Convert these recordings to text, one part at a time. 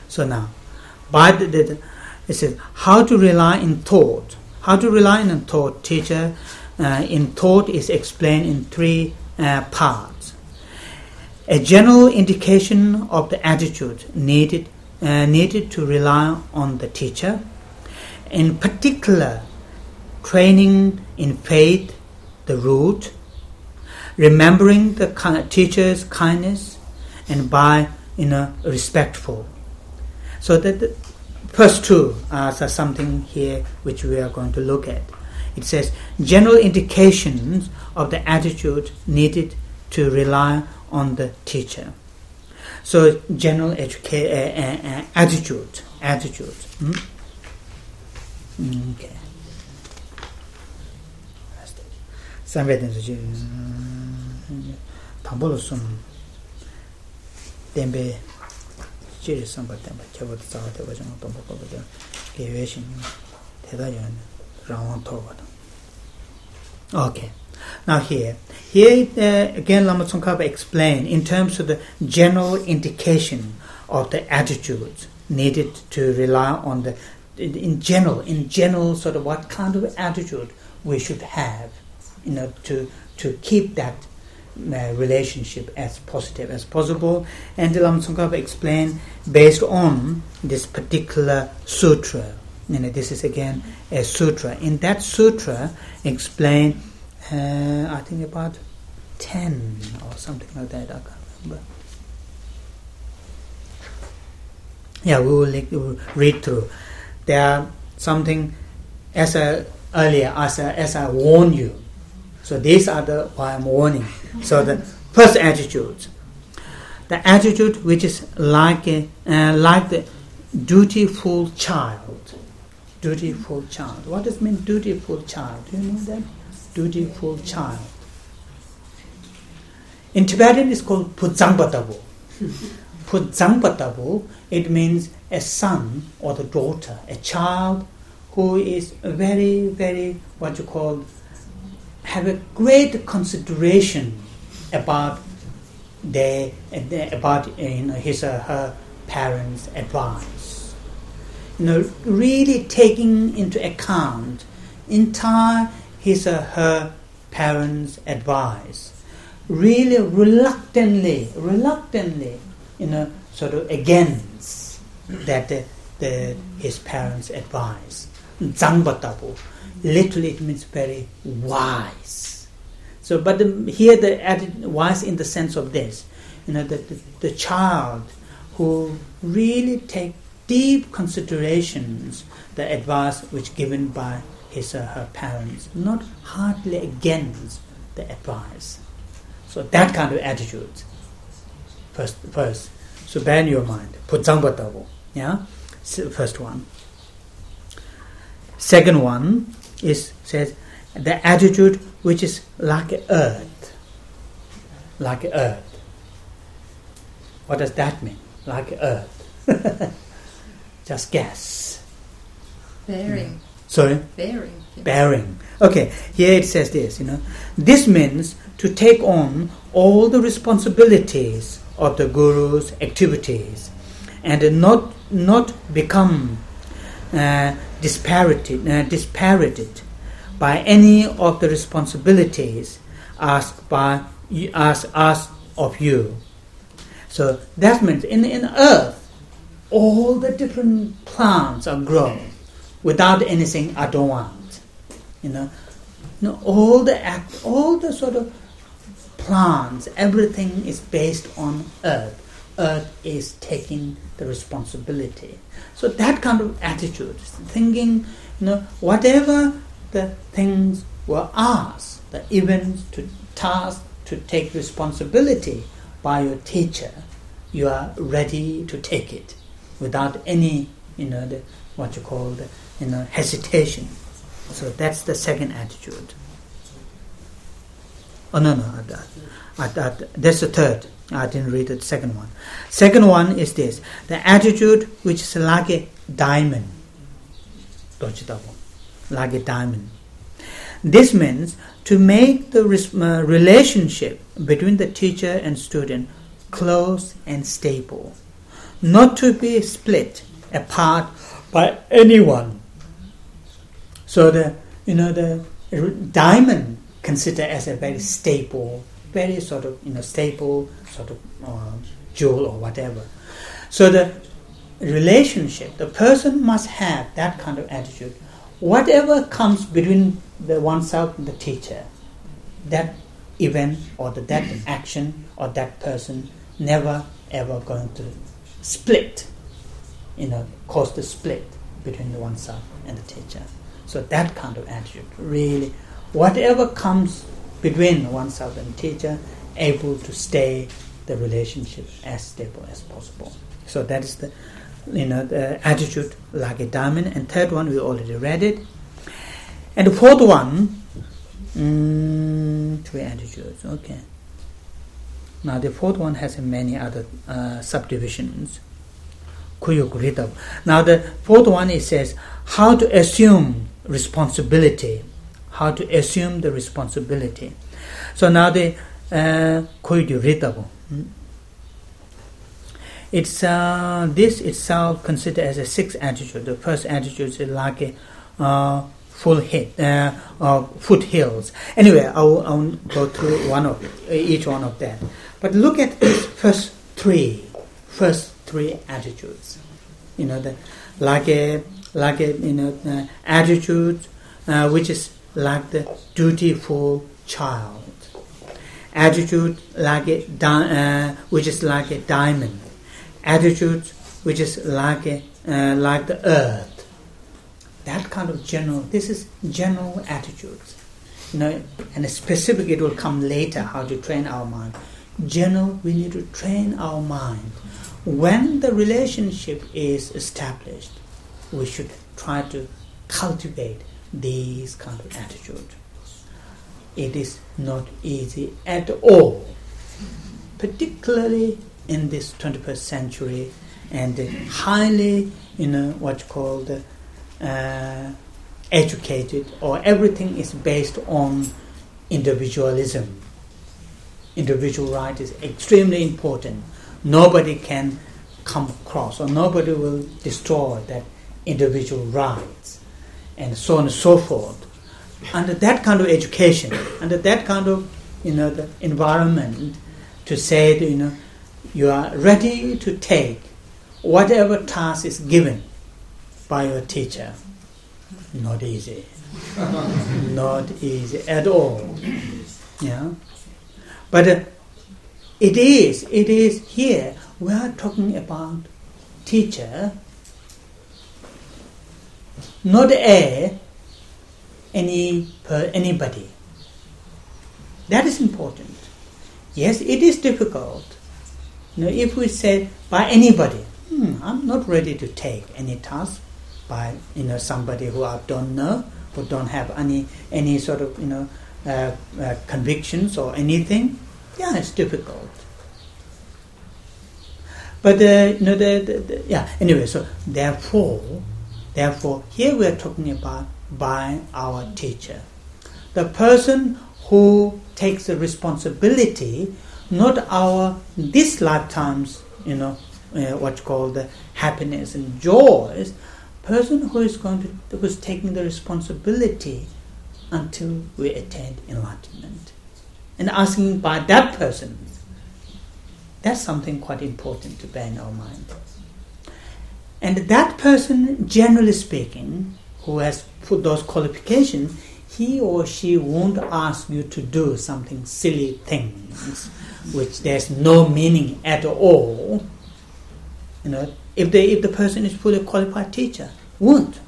So now, it says how to rely in thought. How to rely in thought, teacher, in thought is explained in three parts. A general indication of the attitude needed to rely on the teacher. In particular, training in faith, the root, remembering the teacher's kindness, and by respectful. So that the first two are something here which we are going to look at. It says general indications of the attitude needed to rely on the teacher. So general attitude. Okay. Samvedana tambolo sum tembe jiri samba tembe chabo tsawa te wajang tombo ko de geweshin teda yan rawan towa. Okay. Now here again Lama Tsongkhapa explained in terms of the general indication of the attitudes needed to rely on the in general sort of what kind of attitude we should have to keep that relationship as positive as possible. And the Lama Tsongkhapa explained based on this particular sutra. This is again a sutra. In that sutra explained I think about 10 or something like that, I can't remember. Yeah, we will read through. There are something as I warned you. So these are the why I'm warning. So the first attitude, the attitude which is like the dutiful child. Dutiful child. What does it mean, dutiful child? Do you know that? Dutiful child. In Tibetan it's called Pudzangpatabu. Pudzangpatabu, it means a son or the daughter, a child who is very, very, have a great consideration about his or her parents' advice. Really taking into account entire his or her parents' advice, really reluctantly, sort of against that his parents' advice. Zangbatabu, literally it means very wise. So, but here the added wise in the sense of this, the child who really take deep considerations the advice which given by his or her parents, not hardly against the advice. So that kind of attitude. First. So bear in your mind. Pudzangpatabu. Yeah? First one. Second one says the attitude which is like earth. Like earth. What does that mean? Like earth. Just guess. Bearing. Sorry? Bearing. Bearing. Okay, here it says this, This means to take on all the responsibilities of the Guru's activities and not become dispirited by any of the responsibilities asked of you. So that means in earth, all the different plants are grown without anything I don't want. All the sort of plants, everything is based on earth. Earth is taking the responsibility. So that kind of attitude, thinking, whatever the things were asked, the events, to task to take responsibility by your teacher, you are ready to take it without any, hesitation. So that's the second attitude. Oh no, that's the third. I didn't read the second one. Second one is this: the attitude which is like a diamond. Like a diamond. This means to make the relationship between the teacher and student close and stable, not to be split apart by anyone. So the diamond considered as a very stable, very sort of stable sort of jewel or whatever. So the relationship, the person must have that kind of attitude. Whatever comes between the oneself and the teacher, that event or that action or that person never ever going to split, cause the split between the oneself and the teacher. So that kind of attitude, really, whatever comes between oneself and the teacher, able to stay the relationship as stable as possible. So that is the attitude like a diamond. And third one, we already read it. And the fourth one, three attitudes. Okay. Now the fourth one has many other subdivisions. Now the fourth one, it says how to assume responsibility. How to assume the responsibility. So now the it's this itself considered as a sixth attitude. The first attitude is like a foothills. Anyway, I will go through each one of them. But look at these first three attitudes. Attitude which is like the dutiful child. Attitude like which is like a diamond. Attitude which is like the earth. That kind of general. This is general attitudes. And specific it will come later how to train our mind. General, we need to train our mind. When the relationship is established, we should try to cultivate these kind of attitude. It is not easy at all, particularly in this 21st century and highly, what's called educated, or everything is based on individualism. Individual right is extremely important. Nobody can come across, or nobody will destroy that individual rights, and so on and so forth. Under that kind of education, under that kind of the environment, to say that, you are ready to take whatever task is given by your teacher. Not easy. Not easy at all. Yeah. But it is here we are talking about teacher, not anybody. That is important. Yes, it is difficult. If we say by anybody, I'm not ready to take any task by somebody who I don't know, who don't have any sort of convictions or anything. Yeah, it's difficult. But anyway. So therefore, here we are talking about by our teacher, the person who takes the responsibility, not this lifetime's what's called the happiness and joys. Person who's taking the responsibility until we attain enlightenment, and asking by that person. That's something quite important to bear in our mind. And that person, generally speaking, who has put those qualifications, he or she won't ask you to do something silly things, which there's no meaning at all. If the person is fully qualified teacher, won't.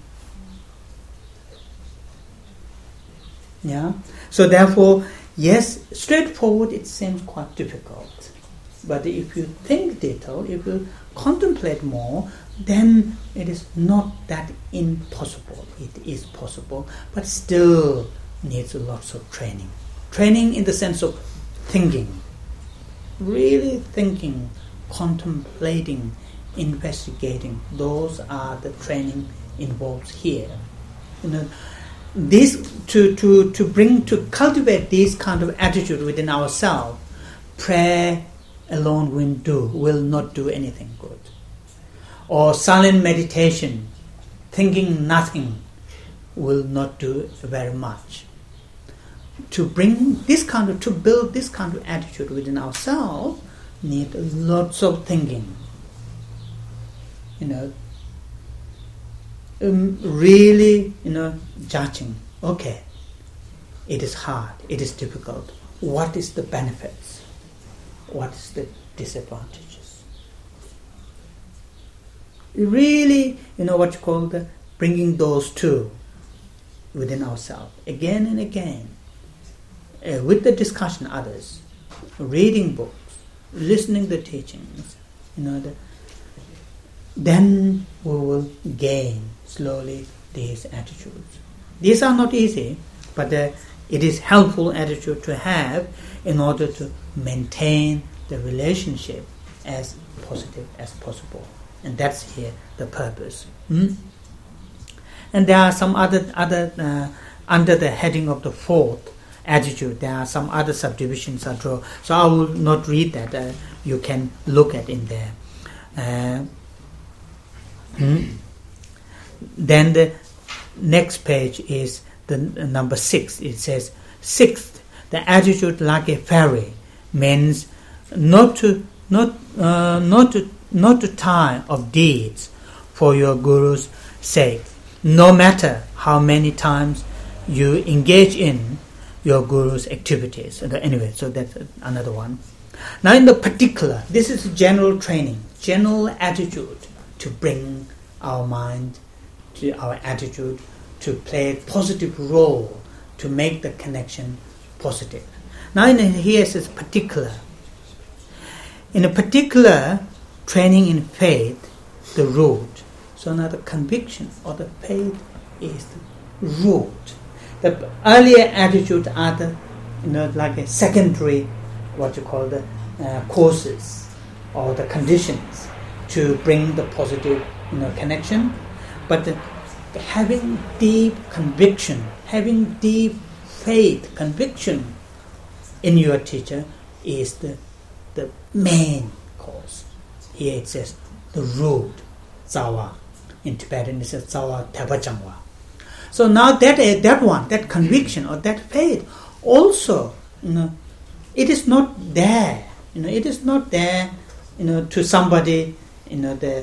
Yeah. So therefore, yes, straightforward it seems quite difficult. But if you think little, if you contemplate more, then it is not that impossible. It is possible, but still needs lots of training. Training in the sense of thinking, really thinking, contemplating, investigating. Those are the training involved here. This to cultivate this kind of attitude within ourselves. Prayer alone will not do anything good. or silent meditation, thinking nothing, will not do very much. To build this kind of attitude within ourselves, need lots of thinking. Really, judging. Okay, it is hard, it is difficult. What is the benefits? What is the disadvantages? Really, what you call bringing those two within ourselves again and again, with the discussion others, reading books, listening the teachings, then we will gain slowly these attitudes. These are not easy, but it is helpful attitude to have in order to maintain the relationship as positive as possible. And that's here the purpose. And there are some other under the heading of the fourth attitude, there are some other subdivisions I draw. So I will not read that. You can look at in there. Then the next page is the number 6. It says, sixth, the attitude like a fairy means not to tire of deeds for your guru's sake, no matter how many times you engage in your guru's activities. Anyway, so that's another one. Now in the particular, this is general training, general attitude to bring our mind, to our attitude, to play a positive role, to make the connection positive. Now here it says particular. In a particular, training in faith, the root. So now the conviction or the faith is the root. The earlier attitude are the, like a secondary, what you call the causes or the conditions to bring the positive, connection. But having deep conviction, having deep faith, conviction in your teacher is the main cause. Here it says the root, Tsawa. In Tibetan it says Tsawa Tepachangwa. So now that conviction or that faith also, it is not there. It is not there, to somebody, the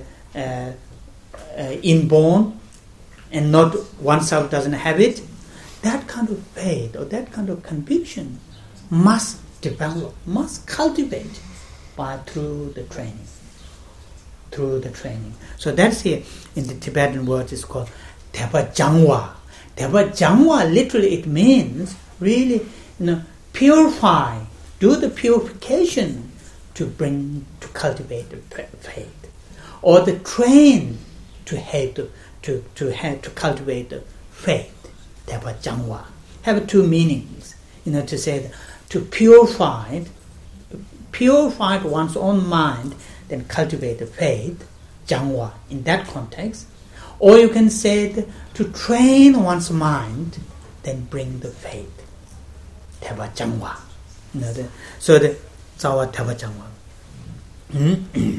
inborn, and not oneself doesn't have it. That kind of faith or that kind of conviction must develop, must cultivate through the training. So that's here in the Tibetan words is called Tepa Jangwa. Tepa Jangwa, literally it means really, purify, do the purification to cultivate the faith, or the train to cultivate the faith. Tepa Jangwa have two meanings. To say that, to purify one's own mind, then cultivate the faith, Jangwa, in that context. Or you can say that to train one's mind, then bring the faith, Tepa Jangwa. So the Tsawa Tepa Jangwa.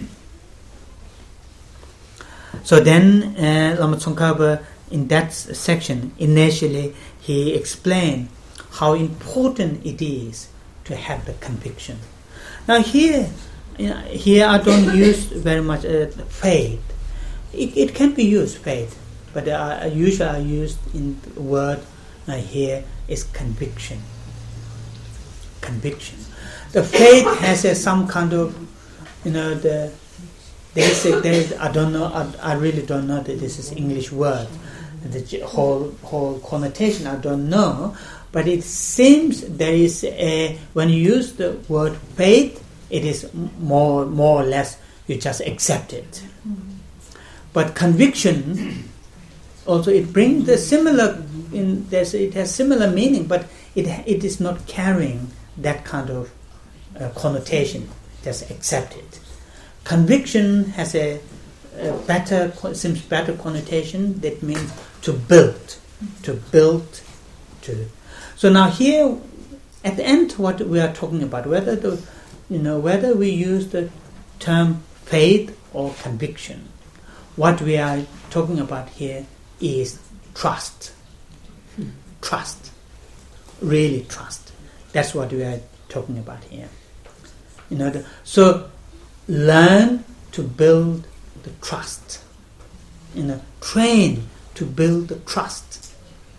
So then Lama Tsongkhapa, in that section, initially he explained how important it is to have the conviction. Now here I don't use very much faith. It can be used, faith, but usually I use in the word here is conviction. Conviction. The faith has some kind of, I don't know. I really don't know that this is English word. The whole connotation I don't know, but it seems there is when you use the word faith, it is more or less you just accept it. But conviction also it brings the similar it has similar meaning, but it is not carrying that kind of connotation. Just accept it. Conviction has a better connotation. That means to build. So now here at the end, what we are talking about, whether we use the term faith or conviction, what we are talking about here is trust. Trust. Really trust. That's what we are talking about here. So learn to build the trust. Train to build the trust.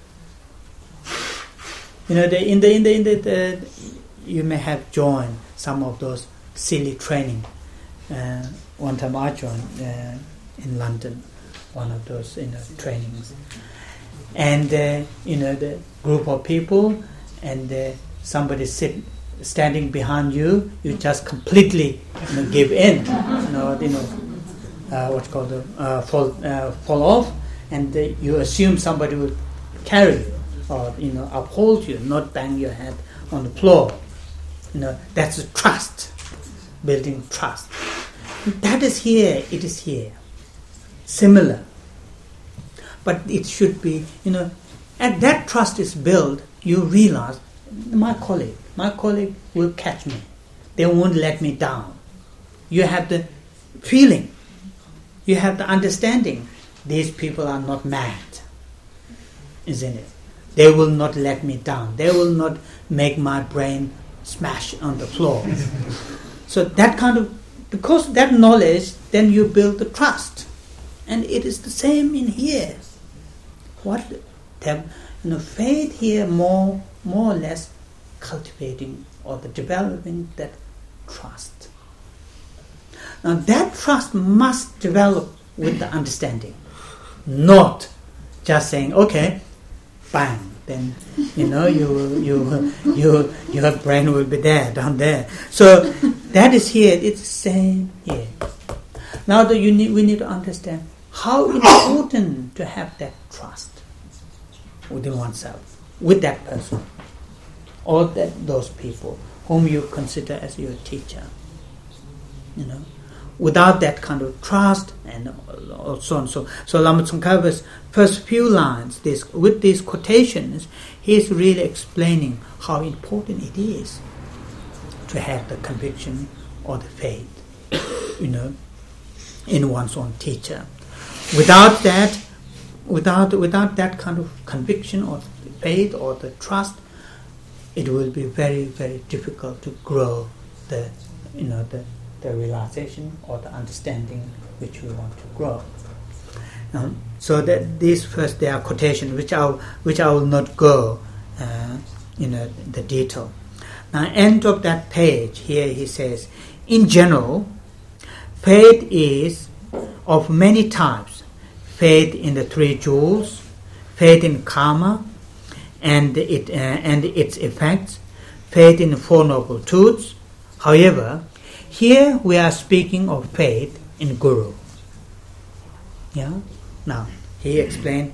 You may have joined some of those silly training. One time I joined in London, one of those trainings, and the group of people, and somebody standing behind you, you just completely give in, what's called fall off, and you assume somebody will carry you or uphold you, not bang your head on the floor. That's trust, building trust. That is here. It is here. Similar, but it should be. As that trust is built, you realize my colleague will catch me. They won't let me down. You have the feeling. You have the understanding. These people are not mad, isn't it? They will not let me down. They will not make my brain smash on the floor. So that kind of, because that knowledge, then you build the trust. And it is the same in here. Faith here more or less cultivating or developing that trust. Now that trust must develop with the understanding, not just saying, okay, bang, then your brain will be there, down there. So that is here. It's the same here. Now we need to understand how important to have that trust within oneself, with that person, or those people whom you consider as your teacher. Without that kind of trust, and so on. So Lama Tsongkhapa's first few lines, with these quotations, he is really explaining how important it is to have the conviction or the faith, in one's own teacher. Without that kind of conviction or faith or the trust, it will be very, very difficult to grow the realization or the understanding which we want to grow. So that these first, there are quotations which I will not go the detail. Now, end of that page here he says, in general, faith is of many types. Faith in the three jewels, faith in karma and its effects, faith in the Four Noble Truths. However, here we are speaking of faith in Guru. Yeah. Now he explained.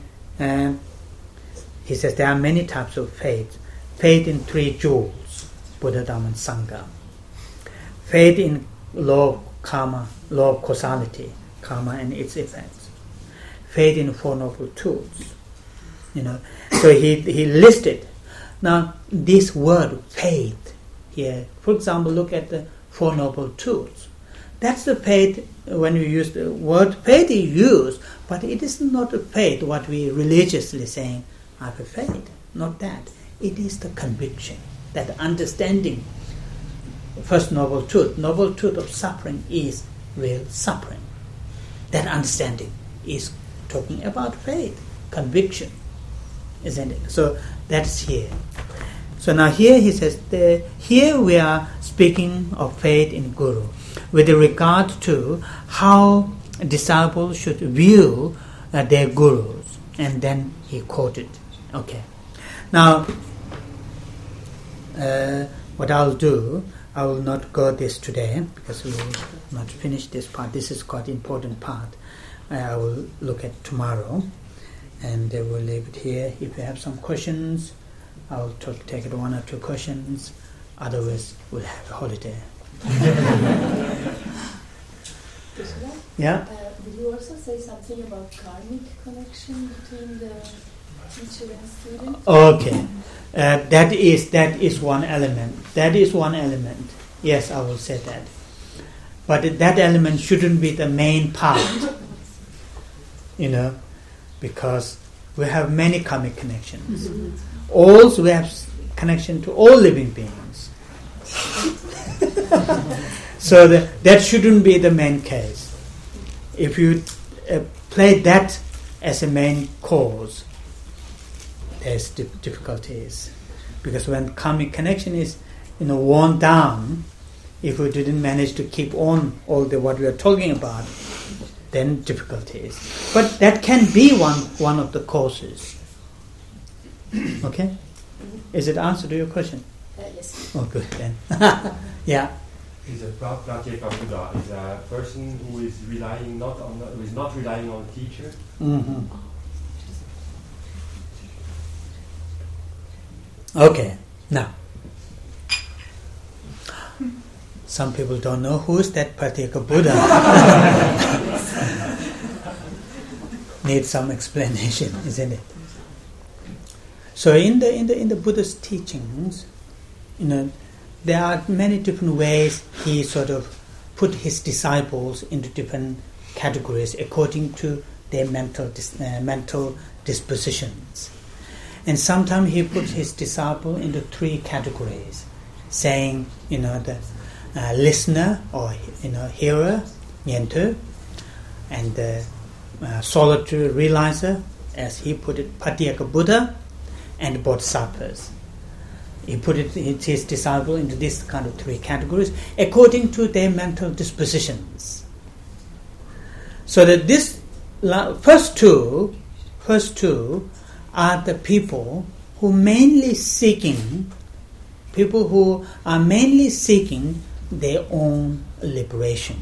He says there are many types of faith. Faith in three jewels, Buddha, Dhamma, and Sangha. Faith in law of karma, law of causality, karma and its effects. Faith in Four Noble Truths. So he listed. Now this word faith here, for example, look at the Four Noble Truths. That's the faith. When you use the word faith, is used, but it is not a faith what we religiously saying, I have a faith. Not that. It is the conviction, that understanding. First noble truth of suffering is real suffering. That understanding is talking about faith, conviction, isn't it? So that's here. So now here he says, here we are speaking of faith in Guru with regard to how disciples should view their gurus. And then he quoted. Okay. Now, what I'll do, I will not go this today because we will not finish this part. This is quite important part. I will look at tomorrow, and we'll leave it here. If you have some questions, I'll take it 1 or 2 questions. Otherwise, we'll have a holiday. Yeah. Did you also say something about karmic connection between the teacher and student? Okay, that is one element. That is one element. Yes, I will say that. But that element shouldn't be the main part. because we have many karmic connections. Also, we have connection to all living beings. So that shouldn't be the main case. If you play that as a main cause, there's difficulties. Because when karmic connection is worn down, if we didn't manage to keep on all what we are talking about, then difficulties. But that can be one of the causes. Okay? Is it answer to your question? Yes. Oh, good then. Yeah. Is a Pratyeka Buddha is a person who is not relying on a teacher. Mm-hmm. Okay. Now, some people don't know who is that Pratyeka Buddha. Needs some explanation, isn't it? So in the Buddha's teachings, there are many different ways he sort of put his disciples into different categories according to their mental dispositions. And sometimes he puts his disciple into 3 categories, saying, the listener or hearer, Nyentu, and the solitary realizer, as he put it, Pratyeka Buddha, and Bodhisattvas. He put his disciple into this kind of 3 categories according to their mental dispositions. So that this first two are the people who are mainly seeking their own liberation.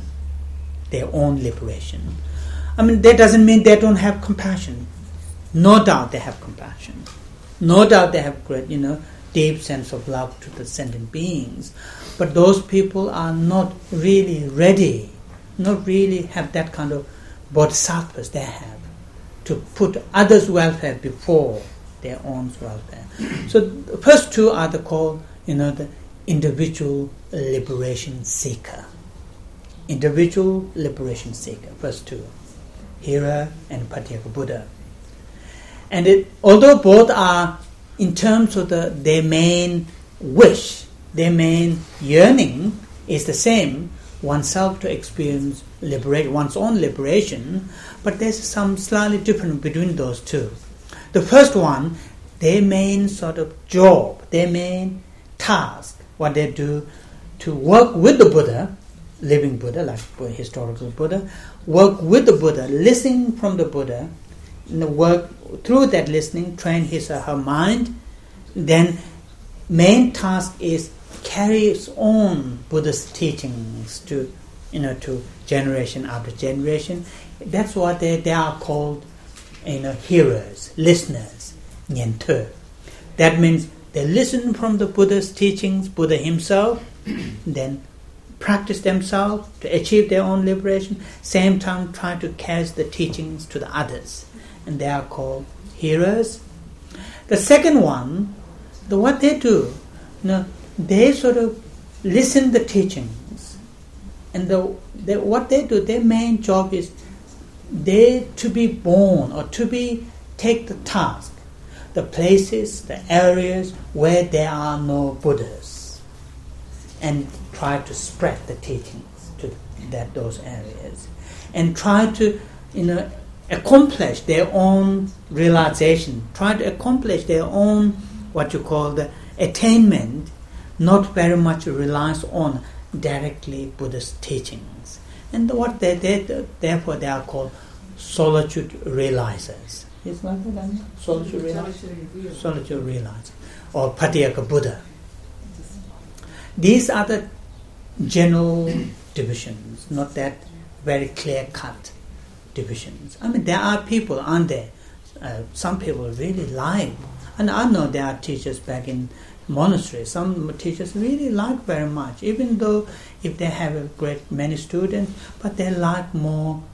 I mean, that doesn't mean they don't have compassion. No doubt they have compassion. No doubt they have great, deep sense of love to the sentient beings. But those people are not really ready, not really have that kind of bodhisattvas they have to put others' welfare before their own welfare. So the first 2 are called, the individual liberation seeker. Individual liberation seeker, first 2. Hearer and Pratyeka Buddha. And although both are in terms of their main wish, their main yearning is the same, oneself to experience one's own liberation, but there's some slightly difference between those 2. The first one, their main sort of job, their main task, what they do to work with the Buddha, living Buddha, like historical Buddha, work with the Buddha, listen from the Buddha, work through that listening, train his or her mind. Then main task is carry its own Buddha's teachings to generation after generation. That's what they are called, hearers, listeners, Nyentu. That means they listen from the Buddha's teachings, Buddha himself, then practice themselves to achieve their own liberation, same time try to carry the teachings to the others. And they are called hearers. The second one, what they do, they sort of listen the teachings, and what they do, their main job is they to be born or take the task, the places, the areas where there are no Buddhas, and try to spread the teachings to those areas, and try to accomplish their own realization, try to accomplish their own what you call the attainment, not very much relies on directly Buddha's teachings. And what therefore they are called solitude realizers. Is like that? Solitude realizers. Or Pratyeka Buddha. These are the general divisions, not that very clear-cut divisions. I mean, there are people, aren't there? Some people really like, and I know there are teachers back in monasteries, some teachers really like very much, even though if they have a great many students, but they like more,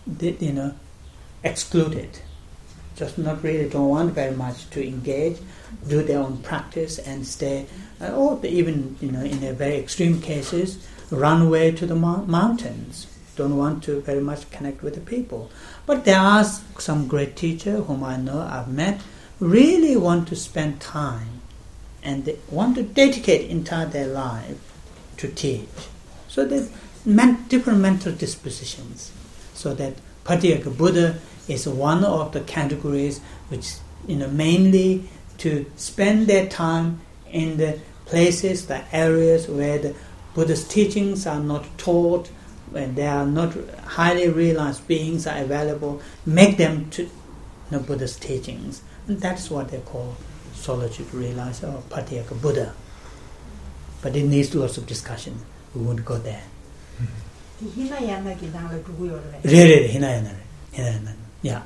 excluded. Just not really don't want very much to engage, do their own practice and stay, or even, in a very extreme cases, run away to the mountains don't want to very much connect with the people. But there are some great teachers whom I know, I've met, really want to spend time and they want to dedicate entire their life to teach. So there's different mental dispositions. So that Patyeka Buddha is one of the categories which mainly to spend their time in the places, the areas where the Buddha's teachings are not taught, when there are not highly realized beings are available, make them to Buddha's teachings. And that's what they call solitude realizer or Patyeka Buddha. But it needs lots of discussion. We won't go there. Hinayana 기당을 누구요? Really, Hinayana. Yeah.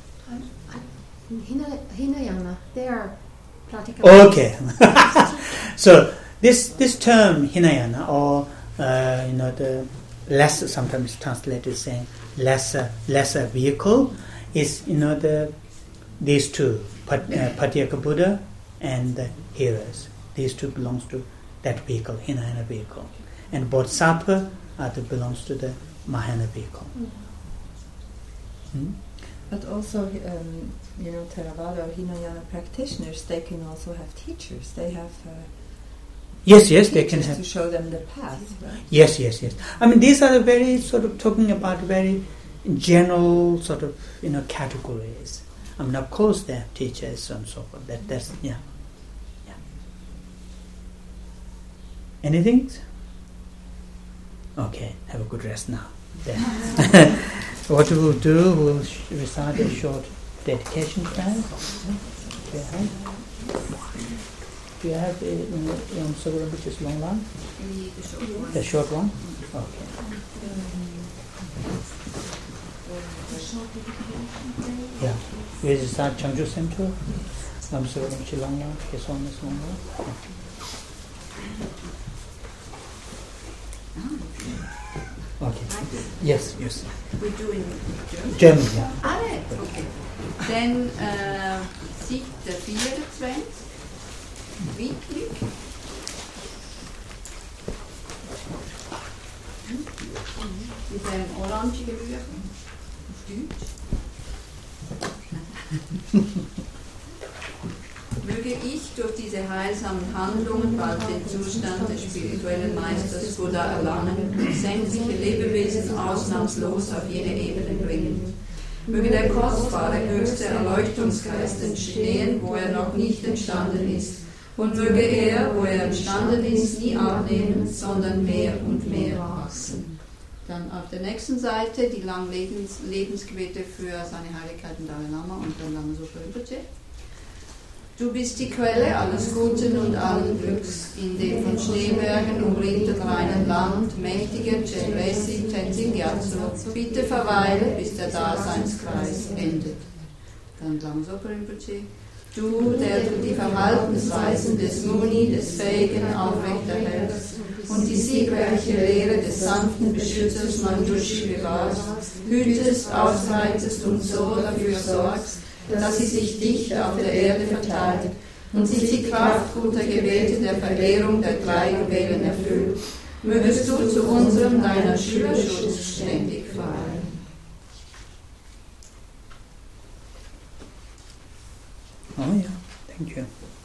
Hinayana, they are Pratyeka. Okay. So this term Hinayana, or the lesser, sometimes translated saying lesser vehicle, is these two, Patyeka Buddha and the hearers. These two belongs to that vehicle, Hinayana vehicle, and Bodhisattva belongs to the Mahayana vehicle. But also, Theravada or Hinayana practitioners, they can also have teachers. They have yes, they can have to show them the path. Right? Yes. I mean, these are very sort of talking about very general sort of categories. I mean, of course, they have teachers and so forth. That's yeah. Anything? Okay, have a good rest now. What we will do, we'll recite a short dedication prayer. Do you have Yom Sogolon, which is long one? The short one? Okay. Yeah. We recite Changju Semtu, Yom Sogolon, which is long one, his one is long one. Okay. Yes. We do in German, yeah. Okay. Then Siebter 24, Weekly. Mit einem orangigen Rühren. Deutsch. Möge ich durch diese heilsamen Handlungen bald den Zustand des spirituellen Meisters Buddha erlangen und sämtliche Lebewesen ausnahmslos auf jene Ebene bringen. Möge der kostbare höchste Erleuchtungsgeist entstehen, wo er noch nicht entstanden ist. Und möge er, wo er entstanden ist, nie abnehmen, sondern mehr und mehr wachsen. Dann auf der nächsten Seite die langen Lebensgebete für seine Heiligkeiten Dalai Lama und dann Lama Zopa Rinpoche. Du bist die Quelle alles Guten und allen Glücks, in dem von Schneebergen umringten reinen Land, mächtiger Chenresi Tenzin Gyatso, bitte verweile, bis der Daseinskreis endet. Dann Lama Zopa Rinpoche. Du, der du die Verhaltensweisen des Muni, des Fähigen aufrechterhältst und die siegreiche Lehre des sanften Beschützers Manjushri bewahrst, hütest, ausbreitest und so dafür sorgst, dass sie sich dicht auf der Erde verteilt und sich die Kraft guter Gebete der Verlehrung der drei Juwelen erfüllt, mögest du zu unserem deiner Schülerschutz ständig verharren. Oh yeah, thank you.